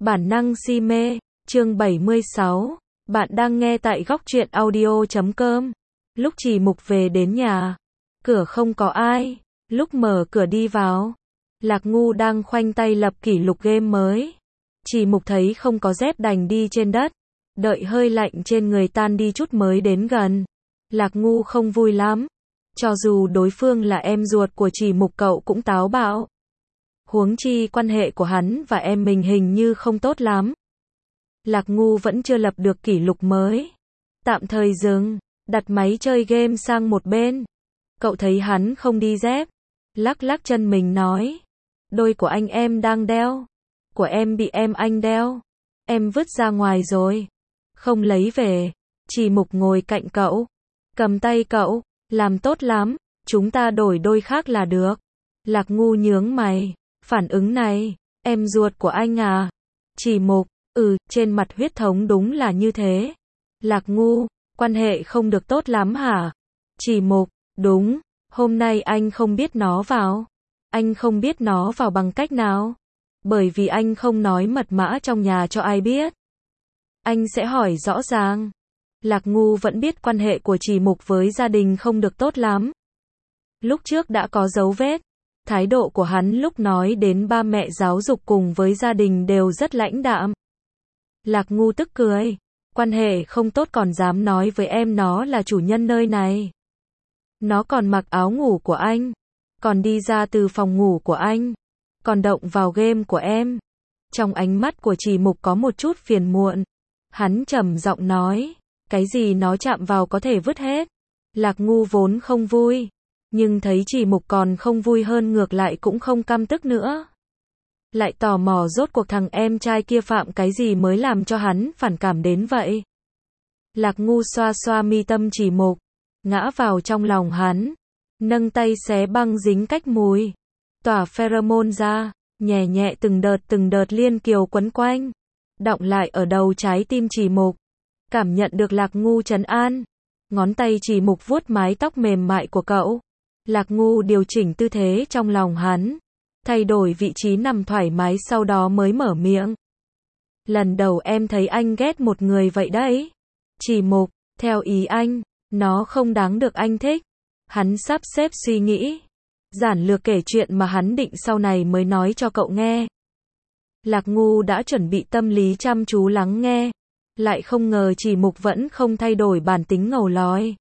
Bản năng si mê, chương 76. Bạn đang nghe tại góc truyện audio.com. Lúc Trì Mục về đến nhà, cửa không có ai. Lúc mở cửa đi vào, Lạc Ngu đang khoanh tay lập kỷ lục game mới. Trì Mục thấy không có dép đành đi trên đất, đợi hơi lạnh trên người tan đi chút mới đến gần. Lạc Ngu không vui lắm, cho dù đối phương là em ruột của Trì Mục cậu cũng táo bạo. Huống chi quan hệ của hắn và em mình hình như không tốt lắm. Lạc Ngu vẫn chưa lập được kỷ lục mới. Tạm thời dừng, đặt máy chơi game sang một bên. Cậu thấy hắn không đi dép, lắc lắc chân mình nói. Đôi của anh em đang đeo. Của em bị anh đeo. Em vứt ra ngoài rồi. Không lấy về. Trì Mục ngồi cạnh cậu, cầm tay cậu. Làm tốt lắm, chúng ta đổi đôi khác là được. Lạc Ngu nhướng mày. Phản ứng này, em ruột của anh à? Trì Mục, trên mặt huyết thống đúng là như thế. Lạc Ngu, quan hệ không được tốt lắm hả? Trì Mục, đúng, hôm nay anh không biết nó vào. Anh không biết nó vào bằng cách nào? Bởi vì anh không nói mật mã trong nhà cho ai biết. Anh sẽ hỏi rõ ràng. Lạc Ngu vẫn biết quan hệ của Trì Mục với gia đình không được tốt lắm. Lúc trước đã có dấu vết. Thái độ của hắn lúc nói đến ba mẹ giáo dục cùng với gia đình đều rất lãnh đạm. Lạc Ngu tức cười. Quan hệ không tốt còn dám nói với em nó là chủ nhân nơi này. Nó còn mặc áo ngủ của anh. Còn đi ra từ phòng ngủ của anh. Còn động vào game của em. Trong ánh mắt của Trì Mục có một chút phiền muộn. Hắn trầm giọng nói. Cái gì nó chạm vào có thể vứt hết. Lạc Ngu vốn không vui. Nhưng thấy Trì Mục còn không vui hơn ngược lại cũng không căm tức nữa. Lại tò mò rốt cuộc thằng em trai kia phạm cái gì mới làm cho hắn phản cảm đến vậy. Lạc Ngu xoa xoa mi tâm Trì Mục, ngã vào trong lòng hắn, nâng tay xé băng dính cách mùi, tỏa pheromone ra, nhẹ nhẹ từng đợt liên kiều quấn quanh, đọng lại ở đầu trái tim Trì Mục. Cảm nhận được Lạc Ngu trấn an, ngón tay Trì Mục vuốt mái tóc mềm mại của cậu. Lạc Ngu điều chỉnh tư thế trong lòng hắn, thay đổi vị trí nằm thoải mái sau đó mới mở miệng. Lần đầu em thấy anh ghét một người vậy đấy. Trì Mục, theo ý anh, nó không đáng được anh thích. Hắn sắp xếp suy nghĩ, giản lược kể chuyện mà hắn định sau này mới nói cho cậu nghe. Lạc Ngu đã chuẩn bị tâm lý chăm chú lắng nghe, lại không ngờ Trì Mục vẫn không thay đổi bản tính ngầu lói.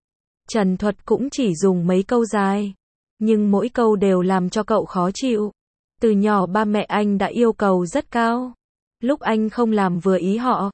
Trần thuật cũng chỉ dùng mấy câu dài, nhưng mỗi câu đều làm cho cậu khó chịu. Từ nhỏ ba mẹ anh đã yêu cầu rất cao. Lúc anh không làm vừa ý họ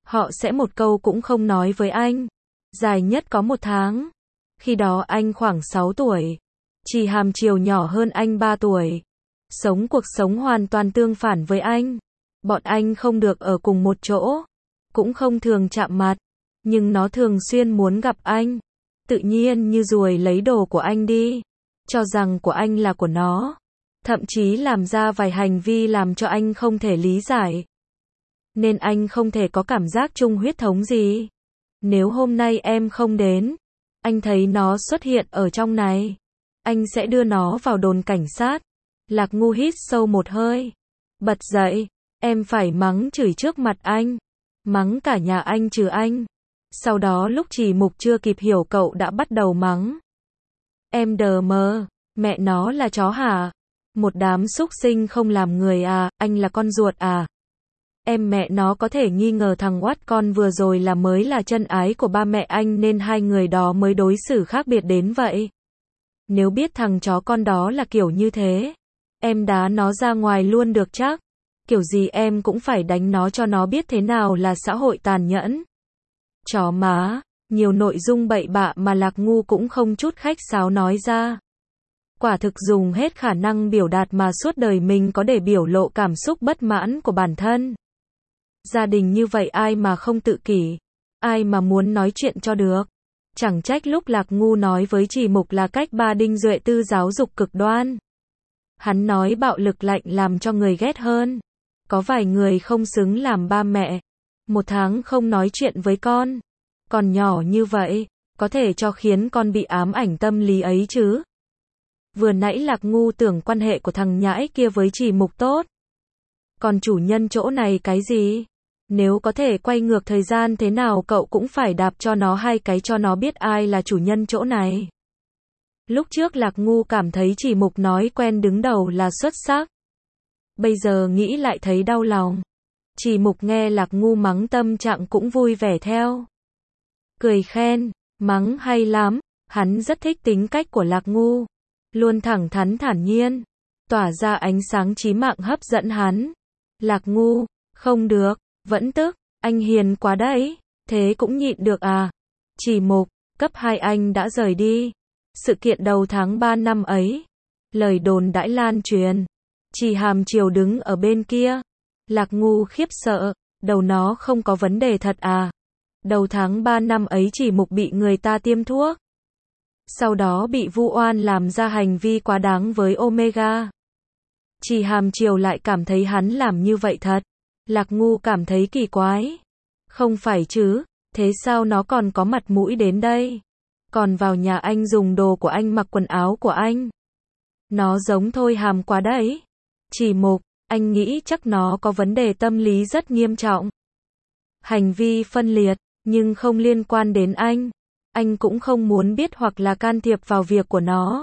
sẽ một câu cũng không nói với anh. Dài nhất có 1 tháng. Khi đó anh khoảng 6 tuổi. Chỉ hàm chiều nhỏ hơn anh 3 tuổi. Sống cuộc sống hoàn toàn tương phản với anh. Bọn anh không được ở cùng một chỗ. Cũng không thường chạm mặt. Nhưng nó thường xuyên muốn gặp anh. Tự nhiên như ruồi lấy đồ của anh đi. Cho rằng của anh là của nó. Thậm chí làm ra vài hành vi làm cho anh không thể lý giải. Nên anh không thể có cảm giác chung huyết thống gì. Nếu hôm nay em không đến, anh thấy nó xuất hiện ở trong này, anh sẽ đưa nó vào đồn cảnh sát. Lạc Ngu hít sâu một hơi, bật dậy. Em phải mắng chửi trước mặt anh. Mắng cả nhà anh trừ anh. Sau đó lúc Trì Mục chưa kịp hiểu cậu đã bắt đầu mắng. Em đờ mờ, mẹ nó là chó hả? Một đám súc sinh không làm người à, anh là con ruột à? Em mẹ nó có thể nghi ngờ thằng oát con vừa rồi là mới là chân ái của ba mẹ anh nên hai người đó mới đối xử khác biệt đến vậy. Nếu biết thằng chó con đó là kiểu như thế, em đá nó ra ngoài luôn được chắc. Kiểu gì em cũng phải đánh nó cho nó biết thế nào là xã hội tàn nhẫn. Chó má, nhiều nội dung bậy bạ mà Lạc Ngu cũng không chút khách sáo nói ra. Quả thực dùng hết khả năng biểu đạt mà suốt đời mình có để biểu lộ cảm xúc bất mãn của bản thân. Gia đình như vậy ai mà không tự kỷ, ai mà muốn nói chuyện cho được. Chẳng trách lúc Lạc Ngu nói với Trì Mục là cách ba Đinh Duệ Tư giáo dục cực đoan. Hắn nói bạo lực lạnh làm cho người ghét hơn. Có vài người không xứng làm ba mẹ. 1 tháng không nói chuyện với con. Còn nhỏ như vậy, có thể cho khiến con bị ám ảnh tâm lý ấy chứ. Vừa nãy Lạc Ngu tưởng quan hệ của thằng nhãi kia với Trì Mục tốt. Còn chủ nhân chỗ này cái gì? Nếu có thể quay ngược thời gian thế nào cậu cũng phải đạp cho nó 2 cái cho nó biết ai là chủ nhân chỗ này. Lúc trước Lạc Ngu cảm thấy chỉ mục nói quen đứng đầu là xuất sắc. Bây giờ nghĩ lại thấy đau lòng. Chỉ mục nghe Lạc Ngu mắng tâm trạng cũng vui vẻ theo. Cười khen, mắng hay lắm, hắn rất thích tính cách của Lạc Ngu. Luôn thẳng thắn thản nhiên, tỏa ra ánh sáng chí mạng hấp dẫn hắn. Lạc Ngu, không được, vẫn tức, anh hiền quá đấy, thế cũng nhịn được à. Chỉ mục, cấp 2 anh đã rời đi. Sự kiện đầu tháng 3 năm ấy, lời đồn đãi lan truyền. Chỉ Hàm Triều đứng ở bên kia. Lạc Ngu khiếp sợ, đầu nó không có vấn đề thật à. Đầu tháng 3 năm ấy chỉ mục bị người ta tiêm thuốc. Sau đó bị vu oan làm ra hành vi quá đáng với Omega. Chỉ Hàm Triều lại cảm thấy hắn làm như vậy thật. Lạc Ngu cảm thấy kỳ quái. Không phải chứ, thế sao nó còn có mặt mũi đến đây? Còn vào nhà anh dùng đồ của anh mặc quần áo của anh. Nó giống Thôi Hàm quá đấy. Chỉ mục, anh nghĩ chắc nó có vấn đề tâm lý rất nghiêm trọng. Hành vi phân liệt, nhưng không liên quan đến anh. Anh cũng không muốn biết hoặc là can thiệp vào việc của nó.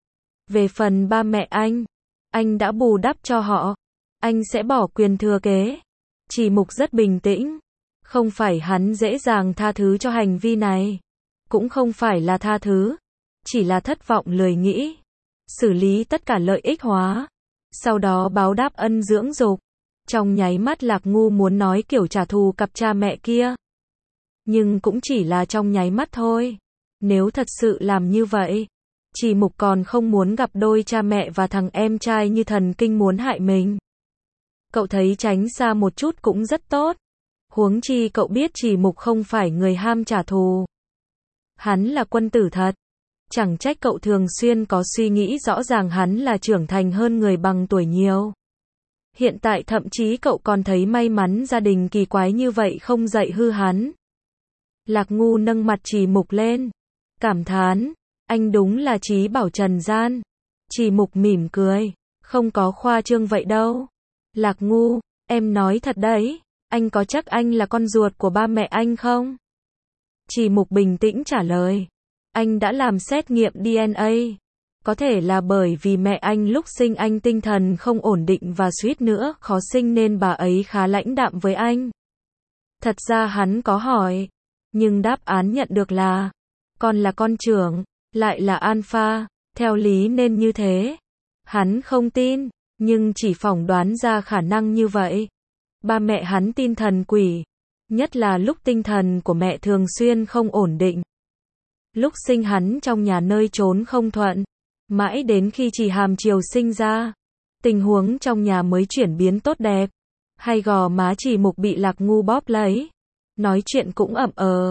Về phần ba mẹ anh đã bù đắp cho họ. Anh sẽ bỏ quyền thừa kế. Chỉ mục rất bình tĩnh. Không phải hắn dễ dàng tha thứ cho hành vi này. Cũng không phải là tha thứ. Chỉ là thất vọng lười nghĩ. Xử lý tất cả lợi ích hóa. Sau đó báo đáp ân dưỡng dục. Trong nháy mắt Lạc Ngu muốn nói kiểu trả thù cặp cha mẹ kia. Nhưng cũng chỉ là trong nháy mắt thôi. Nếu thật sự làm như vậy, Chỉ Mục còn không muốn gặp đôi cha mẹ và thằng em trai như thần kinh muốn hại mình. Cậu thấy tránh xa một chút cũng rất tốt. Huống chi cậu biết Chỉ Mục không phải người ham trả thù. Hắn là quân tử thật. Chẳng trách cậu thường xuyên có suy nghĩ rõ ràng hắn là trưởng thành hơn người bằng tuổi nhiều. Hiện tại thậm chí cậu còn thấy may mắn gia đình kỳ quái như vậy không dạy hư hắn. Lạc Ngu nâng mặt Chỉ Mục lên. Cảm thán, anh đúng là trí bảo trần gian. Chỉ Mục mỉm cười, không có khoa trương vậy đâu. Lạc Ngu, em nói thật đấy, anh có chắc anh là con ruột của ba mẹ anh không? Chỉ Mục bình tĩnh trả lời, anh đã làm xét nghiệm DNA. Có thể là bởi vì mẹ anh lúc sinh anh tinh thần không ổn định và suýt nữa khó sinh nên bà ấy khá lãnh đạm với anh. Thật ra hắn có hỏi, nhưng đáp án nhận được là, con là con trưởng, lại là alpha, theo lý nên như thế. Hắn không tin, nhưng chỉ phỏng đoán ra khả năng như vậy. Ba mẹ hắn tin thần quỷ, nhất là lúc tinh thần của mẹ thường xuyên không ổn định. Lúc sinh hắn trong nhà nơi trốn không thuận, mãi đến khi Chỉ Hàm Triều sinh ra, tình huống trong nhà mới chuyển biến tốt đẹp. Hay gò má Chỉ Mục bị Lạc Ngu bóp lấy, nói chuyện cũng ậm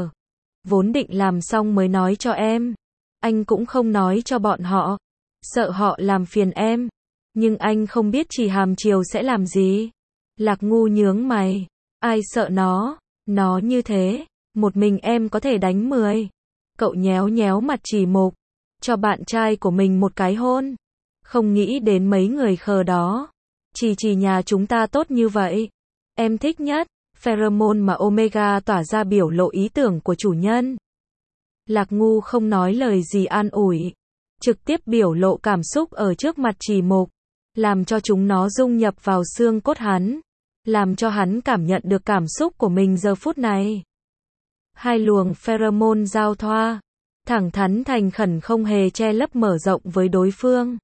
vốn định làm xong mới nói cho em. Anh cũng không nói cho bọn họ, sợ họ làm phiền em. Nhưng anh không biết Chỉ Hàm Triều sẽ làm gì. Lạc Ngu nhướng mày, ai sợ nó như thế, một mình em có thể đánh 10. Cậu nhéo nhéo mặt Chỉ Mục, cho bạn trai của mình một cái hôn. Không nghĩ đến mấy người khờ đó. Chỉ nhà chúng ta tốt như vậy. Em thích nhất pheromone mà Omega tỏa ra biểu lộ ý tưởng của chủ nhân. Lạc Ngu không nói lời gì an ủi, trực tiếp biểu lộ cảm xúc ở trước mặt Chỉ Mục, làm cho chúng nó dung nhập vào xương cốt hắn, làm cho hắn cảm nhận được cảm xúc của mình giờ phút này. Hai luồng pheromone giao thoa, thẳng thắn thành khẩn không hề che lấp mở rộng với đối phương.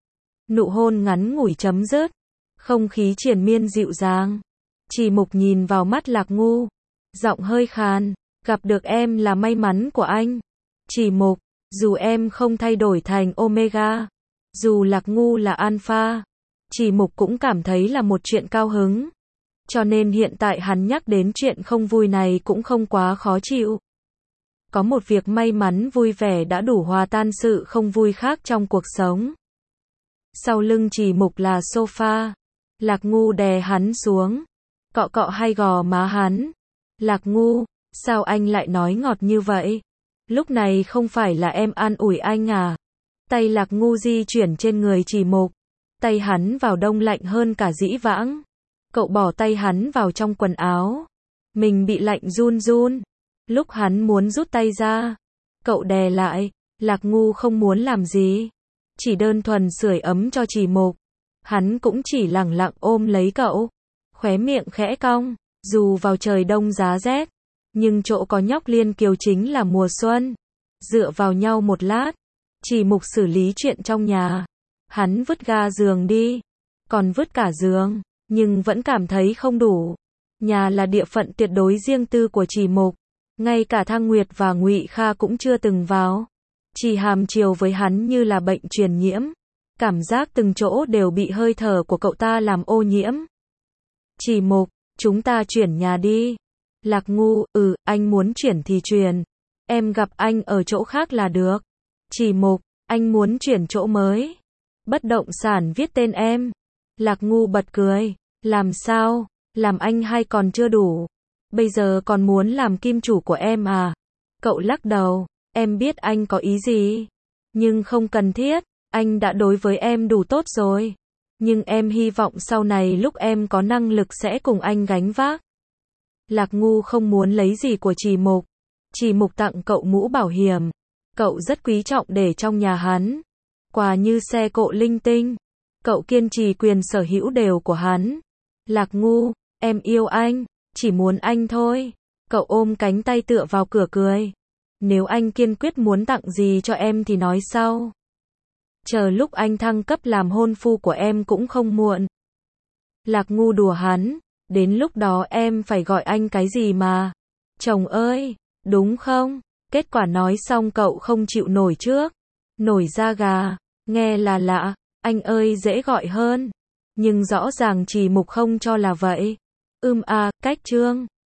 Nụ hôn ngắn ngủi chấm dứt, không khí triền miên dịu dàng. Chỉ Mục nhìn vào mắt Lạc Ngu, giọng hơi khàn, gặp được em là may mắn của anh. Chỉ Mục, dù em không thay đổi thành Omega, dù Lạc Ngu là Alpha, Chỉ Mục cũng cảm thấy là một chuyện cao hứng. Cho nên hiện tại hắn nhắc đến chuyện không vui này cũng không quá khó chịu. Có một việc may mắn vui vẻ đã đủ hòa tan sự không vui khác trong cuộc sống. Sau lưng Chỉ Mục là sofa. Lạc Ngu đè hắn xuống, cọ cọ hai gò má hắn. Lạc Ngu, sao anh lại nói ngọt như vậy? Lúc này không phải là em an ủi anh à? Tay Lạc Ngu di chuyển trên người Chỉ Mục, tay hắn vào đông lạnh hơn cả dĩ vãng. Cậu bỏ tay hắn vào trong quần áo. Mình bị lạnh run run. Lúc hắn muốn rút tay ra, cậu đè lại. Lạc Ngu không muốn làm gì, chỉ đơn thuần sưởi ấm cho Trì Mục. Hắn cũng chỉ lẳng lặng ôm lấy cậu, khóe miệng khẽ cong. Dù vào trời đông giá rét, nhưng chỗ có nhóc Liên Kiều chính là mùa xuân. Dựa vào nhau một lát, Trì Mục xử lý chuyện trong nhà. Hắn vứt ga giường đi, còn vứt cả giường, nhưng vẫn cảm thấy không đủ. Nhà là địa phận tuyệt đối riêng tư của Trì Mục, ngay cả Thăng Nguyệt và Ngụy Kha cũng chưa từng vào. Chỉ hàm chiều với hắn như là bệnh truyền nhiễm, cảm giác từng chỗ đều bị hơi thở của cậu ta làm ô nhiễm. Trì Mục, chúng ta chuyển nhà đi. Lạc Ngu, anh muốn chuyển thì chuyển. Em gặp anh ở chỗ khác là được. Trì Mục, anh muốn chuyển chỗ mới. Bất động sản viết tên em. Lạc Ngu bật cười. Làm sao? Làm anh hay còn chưa đủ? Bây giờ còn muốn làm kim chủ của em à? Cậu lắc đầu. Em biết anh có ý gì, nhưng không cần thiết. Anh đã đối với em đủ tốt rồi. Nhưng em hy vọng sau này lúc em có năng lực sẽ cùng anh gánh vác. Lạc Ngu không muốn lấy gì của Trì Mục. Trì Mục tặng cậu mũ bảo hiểm. Cậu rất quý trọng để trong nhà hắn. Quà như xe cộ linh tinh. Cậu kiên trì quyền sở hữu đều của hắn. Lạc Ngu, em yêu anh, chỉ muốn anh thôi. Cậu ôm cánh tay tựa vào cửa cười. Nếu anh kiên quyết muốn tặng gì cho em thì nói sau. Chờ lúc anh thăng cấp làm hôn phu của em cũng không muộn. Lạc Ngu đùa hắn. Đến lúc đó em phải gọi anh cái gì mà? Chồng ơi, đúng không? Kết quả nói xong cậu không chịu nổi trước. Nổi da gà, nghe là lạ, anh ơi dễ gọi hơn. Nhưng rõ ràng Trì Mục không cho là vậy. Cách chương